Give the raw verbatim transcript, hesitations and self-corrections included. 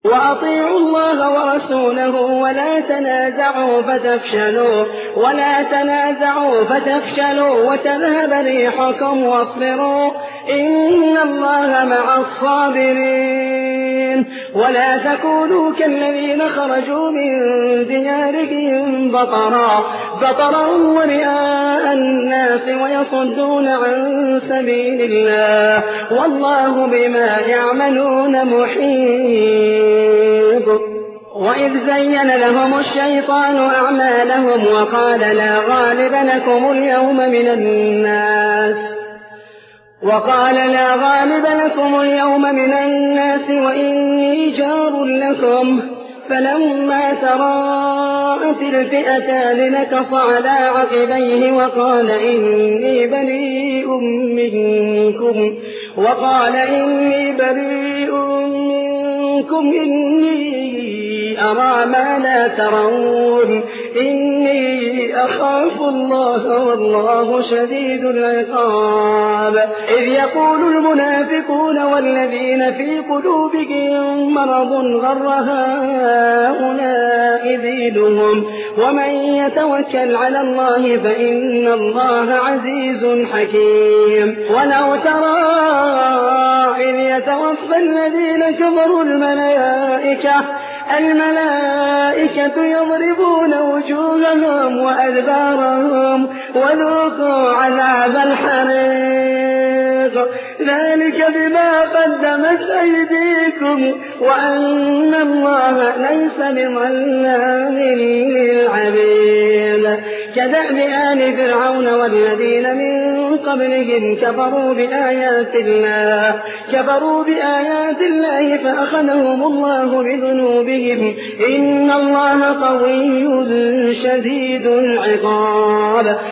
وأطيعوا الله ورسوله ولا تنازعوا فتفشلوا ولا تنازعوا فتفشلوا وتذهب ريحكم واصبروا إن الله مع الصابرين. ولا تكونوا كالذين خرجوا من ديارهم بطرا بطرا ورئاء الناس ويصدون عن سبيل الله والله بما يعملون محيط. وإذ زين لهم الشيطان أعمالهم وقال لا غالب لكم اليوم من الناس وقال لا غالب لكم اليوم من الناس وإني جار لكم فلما تراءت الفئتان نكص على عقبيه وقال إني بريء منكم وقال إني بريء منكم إني أرى ما لا ترون إني أخاف الله والله شديد العقاب. إذ يقول المنافقون والذين في قلوبهم مرض غر هؤلاء دينهم ومن يتوكل على الله فإن الله عزيز حكيم. ولو ترى إذ يتوفى الذين كفروا الملائكة الملائكة يضربون وجوههم وأدبارهم وذوقوا عذاب الحريق ذلك بما قدمت أيديكم وأن الله ليس بظلام للعبيد. كدأب آل فرعون والذين من قبلهم كفروا بآيات الله كفروا بآيات الله فأخذهم الله بذنوبهم إن الله قوي شديد العقاب.